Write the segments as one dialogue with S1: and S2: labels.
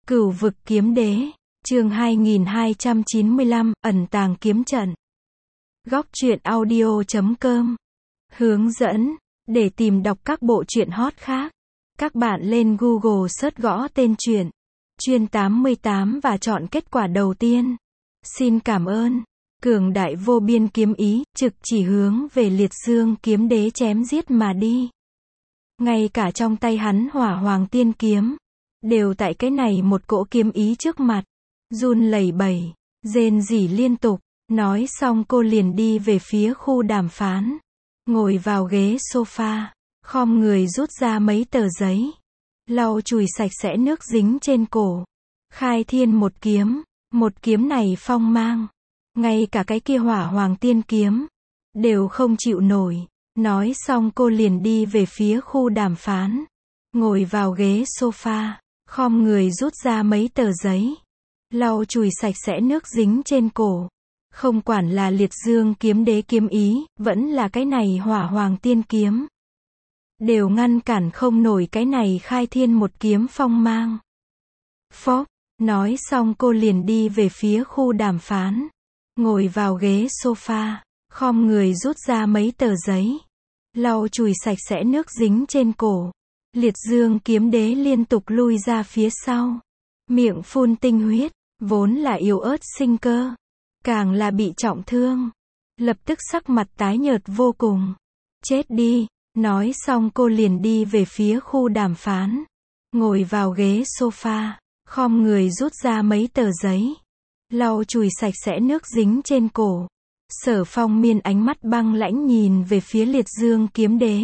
S1: Cửu vực kiếm đế, chương 2295, ẩn tàng kiếm trận. Góc truyện audio.com. Hướng dẫn, để tìm đọc các bộ truyện hot khác. Các bạn lên Google search gõ tên truyện, Chuyên 88 và chọn kết quả đầu tiên. Xin cảm ơn. Cường đại vô biên kiếm ý, trực chỉ hướng về Liệt Dương kiếm đế chém giết mà đi. Ngay cả trong tay hắn Hỏa Hoàng Tiên kiếm, đều tại cái này một cỗ kiếm ý trước mặt, run lẩy bẩy, rên rỉ liên tục. Nói xong cô liền đi về phía khu đàm phán, ngồi vào ghế sofa, khom người rút ra mấy tờ giấy, lau chùi sạch sẽ nước dính trên cổ. Khai thiên một kiếm này phong mang, ngay cả cái kia Hỏa Hoàng Tiên kiếm đều không chịu nổi. Nói xong cô liền đi về phía khu đàm phán, ngồi vào ghế sofa, khom người rút ra mấy tờ giấy, lau chùi sạch sẽ nước dính trên cổ. Không quản là Liệt Dương kiếm đế kiếm ý, vẫn là cái này Hỏa Hoàng Tiên kiếm, đều ngăn cản không nổi cái này khai thiên một kiếm phong mang. Phốc, nói xong cô liền đi về phía khu đàm phán, ngồi vào ghế sofa, khom người rút ra mấy tờ giấy, lau chùi sạch sẽ nước dính trên cổ. Liệt Dương kiếm đế liên tục lui ra phía sau, miệng phun tinh huyết, vốn là yếu ớt sinh cơ, càng là bị trọng thương, lập tức sắc mặt tái nhợt vô cùng. Chết đi. Nói xong cô liền đi về phía khu đàm phán, ngồi vào ghế sofa, khom người rút ra mấy tờ giấy, lau chùi sạch sẽ nước dính trên cổ. Sở Phong Miên ánh mắt băng lãnh nhìn về phía Liệt Dương kiếm đế.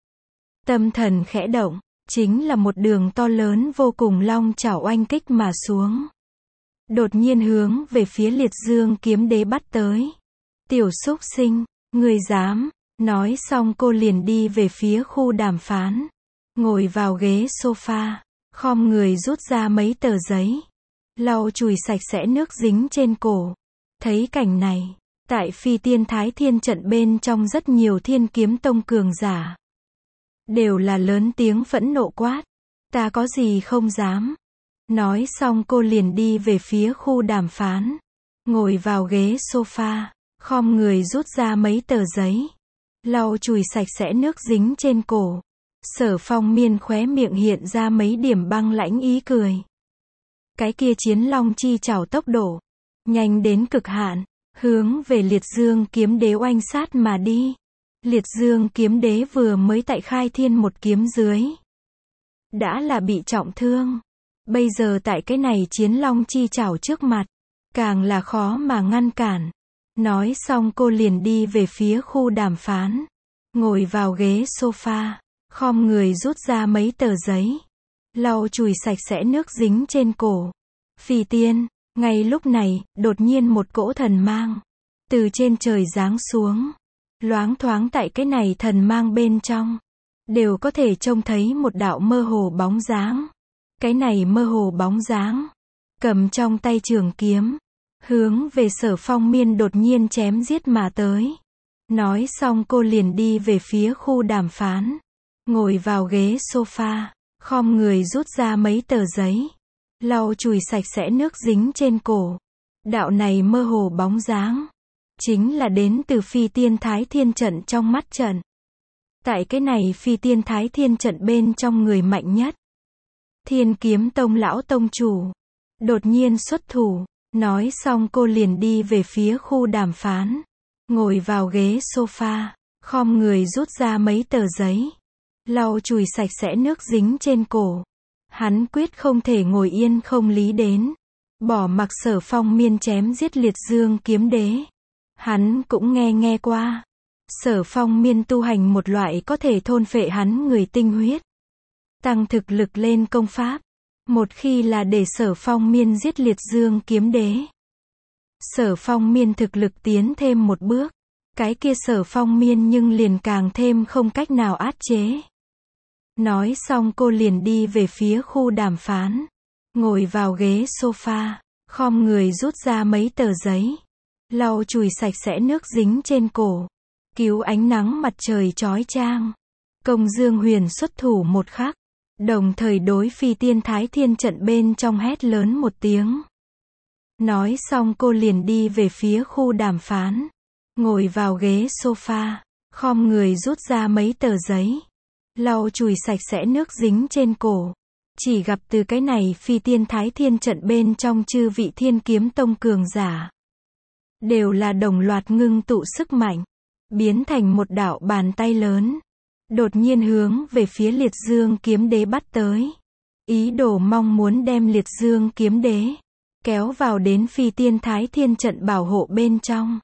S1: Tâm thần khẽ động, chính là một đường to lớn vô cùng long chảo oanh kích mà xuống. Đột nhiên hướng về phía Liệt Dương kiếm đế bắt tới. Tiểu súc sinh, ngươi dám. Nói xong cô liền đi về phía khu đàm phán, ngồi vào ghế sofa, khom người rút ra mấy tờ giấy, lau chùi sạch sẽ nước dính trên cổ. Thấy cảnh này, tại Phi Tiên Thái Thiên trận bên trong rất nhiều Thiên Kiếm Tông cường giả đều là lớn tiếng phẫn nộ quát, ta có gì không dám. Nói xong cô liền đi về phía khu đàm phán, ngồi vào ghế sofa, khom người rút ra mấy tờ giấy, lau chùi sạch sẽ nước dính trên cổ. Sở Phong Miên khóe miệng hiện ra mấy điểm băng lãnh ý cười. Cái kia Chiến Long chi chảo tốc độ nhanh đến cực hạn, hướng về Liệt Dương kiếm đế oanh sát mà đi. Liệt Dương kiếm đế vừa mới tại khai thiên một kiếm dưới đã là bị trọng thương, bây giờ tại cái này Chiến Long chi chảo trước mặt, càng là khó mà ngăn cản. Nói xong cô liền đi về phía khu đàm phán, ngồi vào ghế sofa, khom người rút ra mấy tờ giấy, lau chùi sạch sẽ nước dính trên cổ. Phi tiên, ngay lúc này, đột nhiên một cỗ thần mang từ trên trời giáng xuống. Loáng thoáng tại cái này thần mang bên trong, đều có thể trông thấy một đạo mơ hồ bóng dáng. Cái này mơ hồ bóng dáng, cầm trong tay trường kiếm, hướng về Sở Phong Miên đột nhiên chém giết mà tới. Nói xong cô liền đi về phía khu đàm phán, ngồi vào ghế sofa, khom người rút ra mấy tờ giấy, lau chùi sạch sẽ nước dính trên cổ. Đạo này mơ hồ bóng dáng, chính là đến từ Phi Tiên Thái Thiên trận trong mắt trận. Tại cái này Phi Tiên Thái Thiên trận bên trong người mạnh nhất, Thiên Kiếm Tông lão tông chủ, đột nhiên xuất thủ. Nói xong cô liền đi về phía khu đàm phán, ngồi vào ghế sofa, khom người rút ra mấy tờ giấy, lau chùi sạch sẽ nước dính trên cổ. Hắn quyết không thể ngồi yên không lý đến, bỏ mặc Sở Phong Miên chém giết Liệt Dương kiếm đế. Hắn cũng nghe qua, Sở Phong Miên tu hành một loại có thể thôn phệ hắn người tinh huyết, tăng thực lực lên công pháp. Một khi là để Sở Phong Miên giết Liệt Dương kiếm đế, Sở Phong Miên thực lực tiến thêm một bước, cái kia Sở Phong Miên nhưng liền càng thêm không cách nào áp chế. Nói xong cô liền đi về phía khu đàm phán, ngồi vào ghế sofa, khom người rút ra mấy tờ giấy, lau chùi sạch sẽ nước dính trên cổ. Cứu ánh nắng mặt trời chói chang, Công Dương Huyền xuất thủ một khắc, Đồng thời đối Phi Tiên Thái Thiên trận bên trong hét lớn một tiếng. Nói xong cô liền đi về phía khu đàm phán. Ngồi vào ghế sofa, khom người rút ra mấy tờ giấy. Lau chùi sạch sẽ nước dính trên cổ. Chỉ gặp từ cái này Phi Tiên Thái Thiên trận bên trong chư vị Thiên Kiếm Tông cường giả. Đều là đồng loạt ngưng tụ sức mạnh. Biến thành một đạo bàn tay lớn. Đột nhiên hướng về phía Liệt Dương Kiếm Đế bắt tới. Ý đồ mong muốn đem Liệt Dương Kiếm Đế kéo vào đến Phi Tiên Thái Thiên trận bảo hộ bên trong.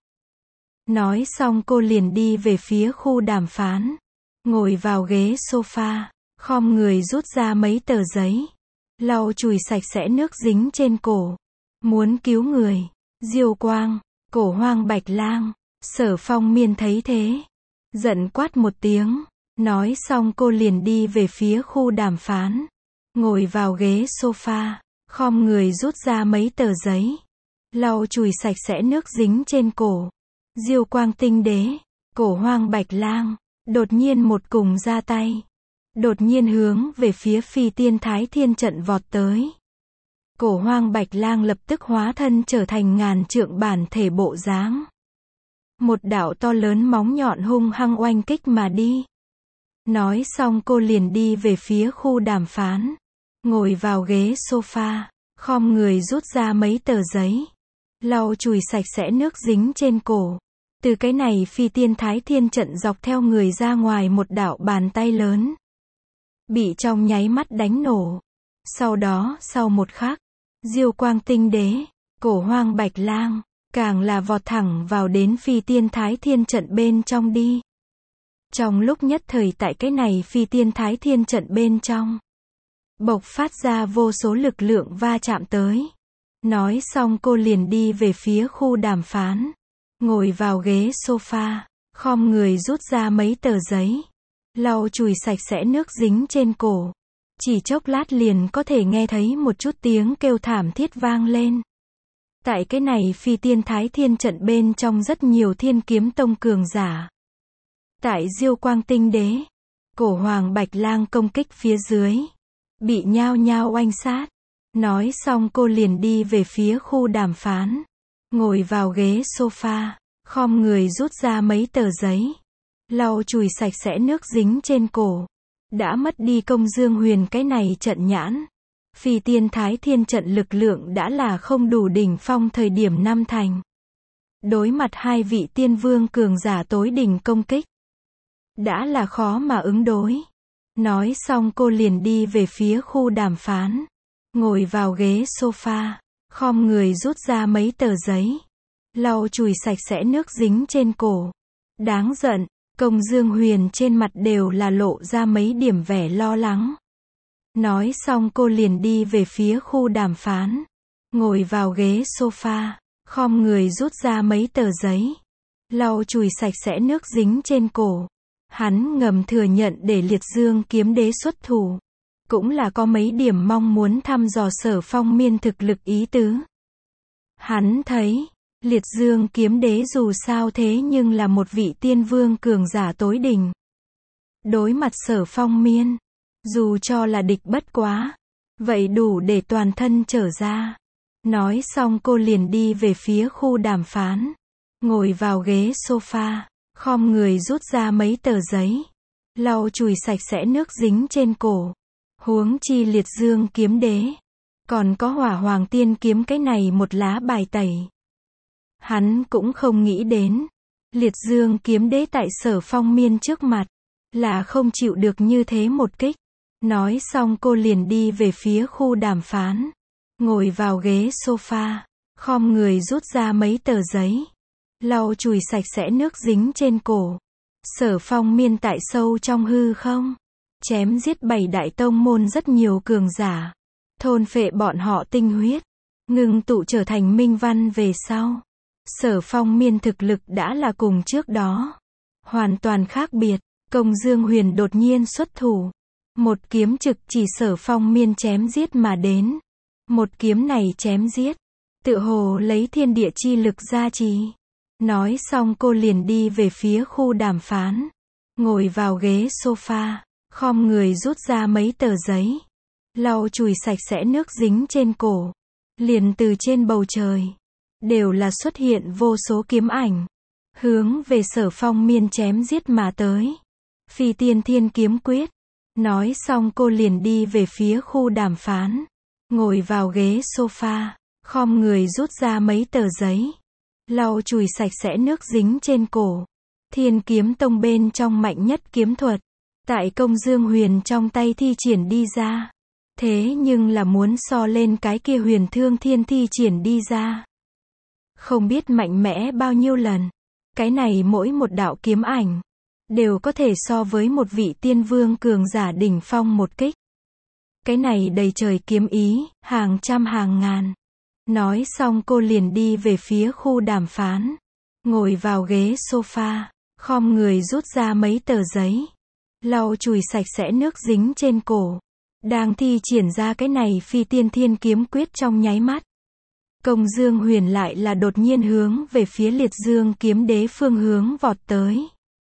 S1: Nói xong cô liền đi về phía khu đàm phán. Ngồi vào ghế sofa, khom người rút ra mấy tờ giấy. Lau chùi sạch sẽ nước dính trên cổ. Muốn cứu người. Diêu Quang, Cổ Hoang Bạch Lang, Sở Phong Miên thấy thế. Giận quát một tiếng. Nói xong cô liền đi về phía khu đàm phán. Ngồi vào ghế sofa, khom người rút ra mấy tờ giấy. Lau chùi sạch sẽ nước dính trên cổ. Diêu Quang Tinh Đế, Cổ Hoang Bạch Lang, đột nhiên một cùng ra tay. Đột nhiên hướng về phía Phi Tiên Thái Thiên trận vọt tới. Cổ Hoang Bạch Lang lập tức hóa thân trở thành ngàn trượng bản thể bộ dáng. Một đạo to lớn móng nhọn hung hăng oanh kích mà đi. Nói xong cô liền đi về phía khu đàm phán. Ngồi vào ghế sofa, khom người rút ra mấy tờ giấy. Lau chùi sạch sẽ nước dính trên cổ. Từ cái này Phi Tiên Thái Thiên trận dọc theo người ra ngoài một đạo bàn tay lớn. Bị trong nháy mắt đánh nổ. Sau đó, sau một khắc, Diêu Quang Tinh Đế, Cổ Hoang Bạch Lang, càng là vọt thẳng vào đến Phi Tiên Thái Thiên trận bên trong đi. Trong lúc nhất thời tại cái này Phi Tiên Thái Thiên trận bên trong, bộc phát ra vô số lực lượng va chạm tới. Nói xong cô liền đi về phía khu đàm phán. Ngồi vào ghế sofa, khom người rút ra mấy tờ giấy. Lau chùi sạch sẽ nước dính trên cổ. Chỉ chốc lát liền có thể nghe thấy một chút tiếng kêu thảm thiết vang lên. Tại cái này Phi Tiên Thái Thiên trận bên trong rất nhiều Thiên Kiếm Tông cường giả. Tại Diêu Quang Tinh Đế, Cổ Hoàng Bạch Lang công kích phía dưới. Bị nhao nhao oanh sát. Nói xong cô liền đi về phía khu đàm phán. Ngồi vào ghế sofa, khom người rút ra mấy tờ giấy. Lau chùi sạch sẽ nước dính trên cổ. Đã mất đi Công Dương Huyền cái này trận nhãn. Phi Tiên Thái Thiên trận lực lượng đã là không đủ đỉnh phong thời điểm năm thành. Đối mặt hai vị tiên vương cường giả tối đỉnh công kích. Đã là khó mà ứng đối. Nói xong cô liền đi về phía khu đàm phán. Ngồi vào ghế sofa, khom người rút ra mấy tờ giấy. Lau chùi sạch sẽ nước dính trên cổ. Đáng giận, Công Dương Huyền trên mặt đều là lộ ra mấy điểm vẻ lo lắng. Nói xong cô liền đi về phía khu đàm phán. Ngồi vào ghế sofa, khom người rút ra mấy tờ giấy. Lau chùi sạch sẽ nước dính trên cổ. Hắn ngầm thừa nhận để Liệt Dương Kiếm Đế xuất thủ. Cũng là có mấy điểm mong muốn thăm dò Sở Phong Miên thực lực ý tứ. Hắn thấy, Liệt Dương Kiếm Đế dù sao thế nhưng là một vị tiên vương cường giả tối đỉnh. Đối mặt Sở Phong Miên, dù cho là địch bất quá, vậy đủ để toàn thân trở ra. Nói xong cô liền đi về phía khu đàm phán. Ngồi vào ghế sofa, khom người rút ra mấy tờ giấy. Lau chùi sạch sẽ nước dính trên cổ. Huống chi Liệt Dương Kiếm Đế. Còn có Hỏa Hoàng Tiên Kiếm cái này một lá bài tẩy. Hắn cũng không nghĩ đến. Liệt Dương Kiếm Đế tại Sở Phong Miên trước mặt. Là không chịu được như thế một kích. Nói xong cô liền đi về phía khu đàm phán. Ngồi vào ghế sofa. Khom người rút ra mấy tờ giấy. Lau chùi sạch sẽ nước dính trên cổ. Sở Phong Miên tại sâu trong hư không. Chém giết 7 đại tông môn rất nhiều cường giả. Thôn phệ bọn họ tinh huyết. Ngưng tụ trở thành minh văn về sau. Sở Phong Miên thực lực đã là cùng trước đó. Hoàn toàn khác biệt. Công Dương Huyền đột nhiên xuất thủ. Một kiếm trực chỉ Sở Phong Miên chém giết mà đến. Một kiếm này chém giết. Tự hồ lấy thiên địa chi lực gia trì. Nói xong cô liền đi về phía khu đàm phán. Ngồi vào ghế sofa. khom người rút ra mấy tờ giấy, lau chùi sạch sẽ nước dính trên cổ. Liền từ trên bầu trời, đều là xuất hiện vô số kiếm ảnh, hướng về Sở Phong Miên chém giết mà tới. Phi Tiên Thiên Kiếm Quyết. Nói xong cô liền đi về phía khu đàm phán, ngồi vào ghế sofa, khom người rút ra mấy tờ giấy, lau chùi sạch sẽ nước dính trên cổ. Thiên Kiếm Tông bên trong mạnh nhất kiếm thuật, tại Công Dương Huyền trong tay thi triển đi ra. Thế nhưng là muốn so lên cái kia Huyền Thương Thiên thi triển đi ra, không biết mạnh mẽ bao nhiêu lần. Cái này mỗi một đạo kiếm ảnh, đều có thể so với một vị tiên vương cường giả đỉnh phong một kích. Cái này đầy trời kiếm ý, hàng trăm hàng ngàn. Nói xong cô liền đi về phía khu đàm phán, ngồi vào ghế sofa, khom người rút ra mấy tờ giấy, lau chùi sạch sẽ nước dính trên cổ. Đang thi triển ra cái này Phi Tiên Thiên Kiếm Quyết trong nháy mắt, Công Dương Huyền lại là đột nhiên hướng về phía Liệt Dương Kiếm Đế phương hướng vọt tới.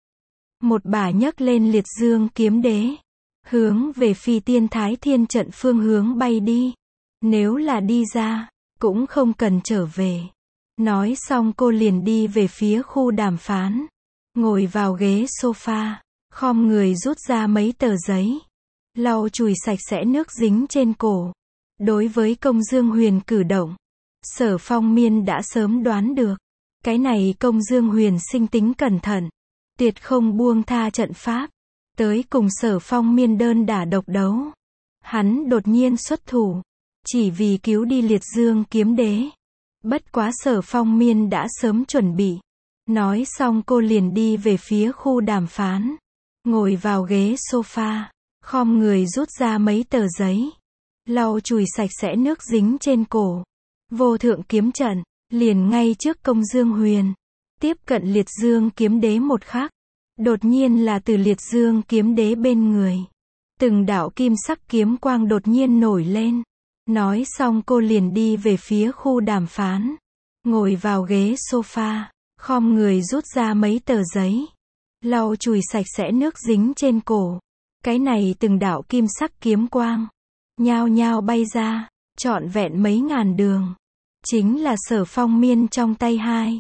S1: Một bả nhấc lên Liệt Dương Kiếm Đế, hướng về Phi Tiên Thái Thiên trận phương hướng bay đi. Nếu là đi ra, cũng không cần trở về. Nói xong cô liền đi về phía khu đàm phán, ngồi vào ghế sofa, khom người rút ra mấy tờ giấy, lau chùi sạch sẽ nước dính trên cổ. Đối với Công Dương Huyền cử động, Sở Phong Miên đã sớm đoán được. Cái này Công Dương Huyền sinh tính cẩn thận, tuyệt không buông tha trận pháp, tới cùng Sở Phong Miên đơn đả độc đấu. Hắn đột nhiên xuất thủ, chỉ vì cứu đi Liệt Dương Kiếm Đế. Bất quá Sở Phong Miên đã sớm chuẩn bị. Nói xong cô liền đi về phía khu đàm phán, ngồi vào ghế sofa, khom người rút ra mấy tờ giấy, lau chùi sạch sẽ nước dính trên cổ. Vô thượng kiếm trận, liền ngay trước Công Dương Huyền, tiếp cận Liệt Dương Kiếm Đế một khắc. Đột nhiên là từ Liệt Dương Kiếm Đế bên người, từng đạo kim sắc kiếm quang đột nhiên nổi lên. Nói xong cô liền đi về phía khu đàm phán, ngồi vào ghế sofa, khom người rút ra mấy tờ giấy, lau chùi sạch sẽ nước dính trên cổ. Cái này từng đạo kim sắc kiếm quang, nhao nhao bay ra, trọn vẹn mấy ngàn đường. Chính là Sở Phong Miên trong tay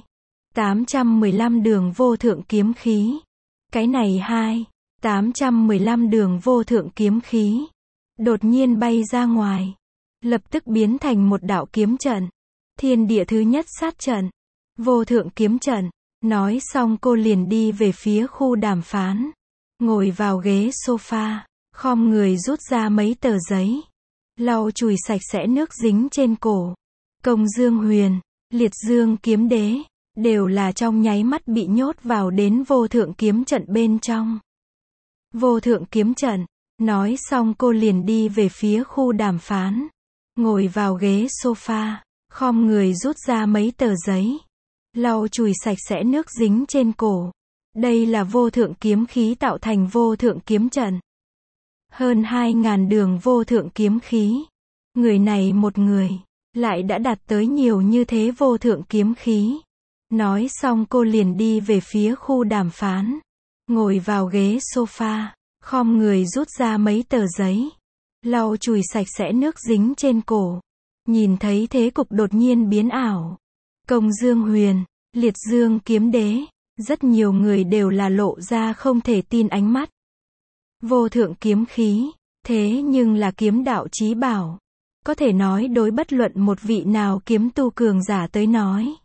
S1: 815 đường vô thượng kiếm khí. Cái này 815 đường vô thượng kiếm khí, đột nhiên bay ra ngoài, lập tức biến thành một đạo kiếm trận. Thiên địa thứ nhất sát trận, vô thượng kiếm trận. Nói xong cô liền đi về phía khu đàm phán, ngồi vào ghế sofa, khom người rút ra mấy tờ giấy, lau chùi sạch sẽ nước dính trên cổ. Công Dương Huyền, Liệt Dương Kiếm Đế, đều là trong nháy mắt bị nhốt vào đến vô thượng kiếm trận bên trong. Vô thượng kiếm trận. Nói xong cô liền đi về phía khu đàm phán, ngồi vào ghế sofa, khom người rút ra mấy tờ giấy, lau chùi sạch sẽ nước dính trên cổ. Đây là vô thượng kiếm khí tạo thành vô thượng kiếm trận. Hơn 2.000 đường vô thượng kiếm khí. Người này một người, lại đã đạt tới nhiều như thế vô thượng kiếm khí. Nói xong cô liền đi về phía khu đàm phán, ngồi vào ghế sofa, khom người rút ra mấy tờ giấy, lau chùi sạch sẽ nước dính trên cổ. Nhìn thấy thế cục đột nhiên biến ảo, Công Dương Huyền, Liệt Dương Kiếm Đế, rất nhiều người đều là lộ ra không thể tin ánh mắt. Vô thượng kiếm khí, thế nhưng là kiếm đạo chí bảo, có thể nói đối bất luận một vị nào kiếm tu cường giả tới nói,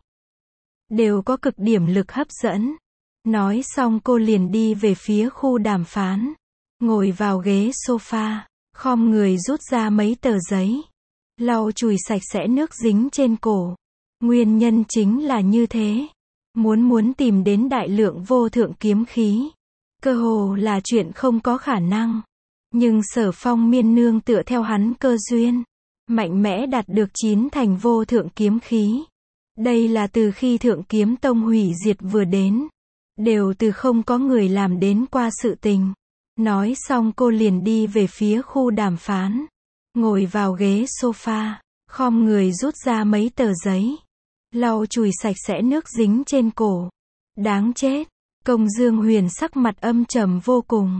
S1: đều có cực điểm lực hấp dẫn. Nói xong cô liền đi về phía khu đàm phán, ngồi vào ghế sofa, khom người rút ra mấy tờ giấy, lau chùi sạch sẽ nước dính trên cổ. Nguyên nhân chính là như thế, muốn tìm đến đại lượng vô thượng kiếm khí, cơ hồ là chuyện không có khả năng. Nhưng Sở Phong Miên nương tựa theo hắn cơ duyên, mạnh mẽ đạt được 9 thành vô thượng kiếm khí. Đây là từ khi Thượng Kiếm Tông hủy diệt vừa đến, đều từ không có người làm đến qua sự tình. Nói xong cô liền đi về phía khu đàm phán, ngồi vào ghế sofa, khom người rút ra mấy tờ giấy, lau chùi sạch sẽ nước dính trên cổ. Đáng chết, Công Dương Huyền sắc mặt âm trầm vô cùng.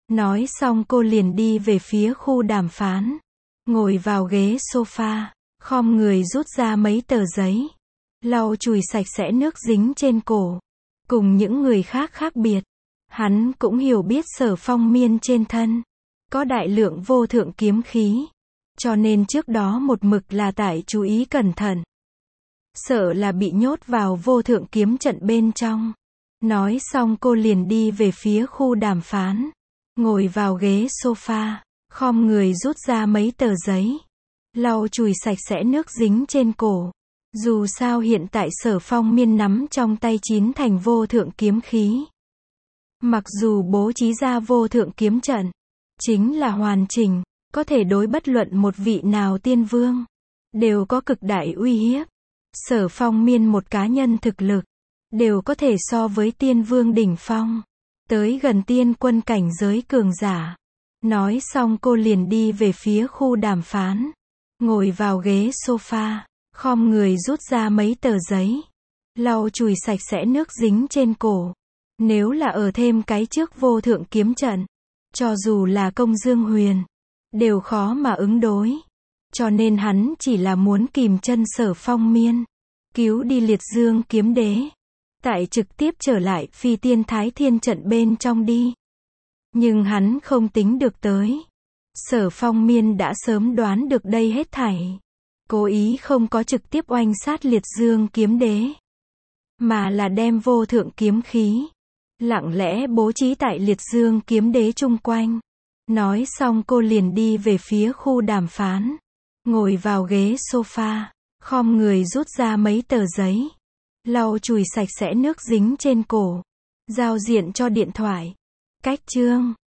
S1: Nói xong cô liền đi về phía khu đàm phán. Ngồi vào ghế sofa, khom người rút ra mấy tờ giấy. Lau chùi sạch sẽ nước dính trên cổ. Cùng những người khác khác biệt, hắn cũng hiểu biết Sở Phong Miên trên thân có đại lượng vô thượng kiếm khí, cho nên trước đó một mực là tại chú ý cẩn thận. Sợ là bị nhốt vào vô thượng kiếm trận bên trong. Nói xong cô liền đi về phía khu đàm phán. Ngồi vào ghế sofa, khom người rút ra mấy tờ giấy. Lau chùi sạch sẽ nước dính trên cổ. Dù sao hiện tại Sở Phong Miên nắm trong tay 9 thành vô thượng kiếm khí. Mặc dù bố trí ra vô thượng kiếm trận, chính là hoàn chỉnh, có thể đối bất luận một vị nào tiên vương, đều có cực đại uy hiếp. Sở Phong Miên một cá nhân thực lực, đều có thể so với tiên vương đỉnh phong, tới gần tiên quân cảnh giới cường giả. Nói xong cô liền đi về phía khu đàm phán. Ngồi vào ghế sofa, khom người rút ra mấy tờ giấy. Lau chùi sạch sẽ nước dính trên cổ. Nếu là ở thêm cái trước vô thượng kiếm trận, cho dù là Công Dương Huyền, đều khó mà ứng đối. Cho nên hắn chỉ là muốn kìm chân Sở Phong Miên, cứu đi Liệt Dương kiếm đế. Tại trực tiếp trở lại phi tiên thái thiên trận bên trong đi. Nhưng hắn không tính được tới. Sở Phong Miên đã sớm đoán được đây hết thảy. Cố ý không có trực tiếp oanh sát Liệt Dương kiếm đế, mà là đem vô thượng kiếm khí lặng lẽ bố trí tại Liệt Dương kiếm đế chung quanh. Nói xong cô liền đi về phía khu đàm phán. Ngồi vào ghế sofa, khom người rút ra mấy tờ giấy. Lau chùi sạch sẽ nước dính trên cổ. Giao diện cho điện thoại. Cách chương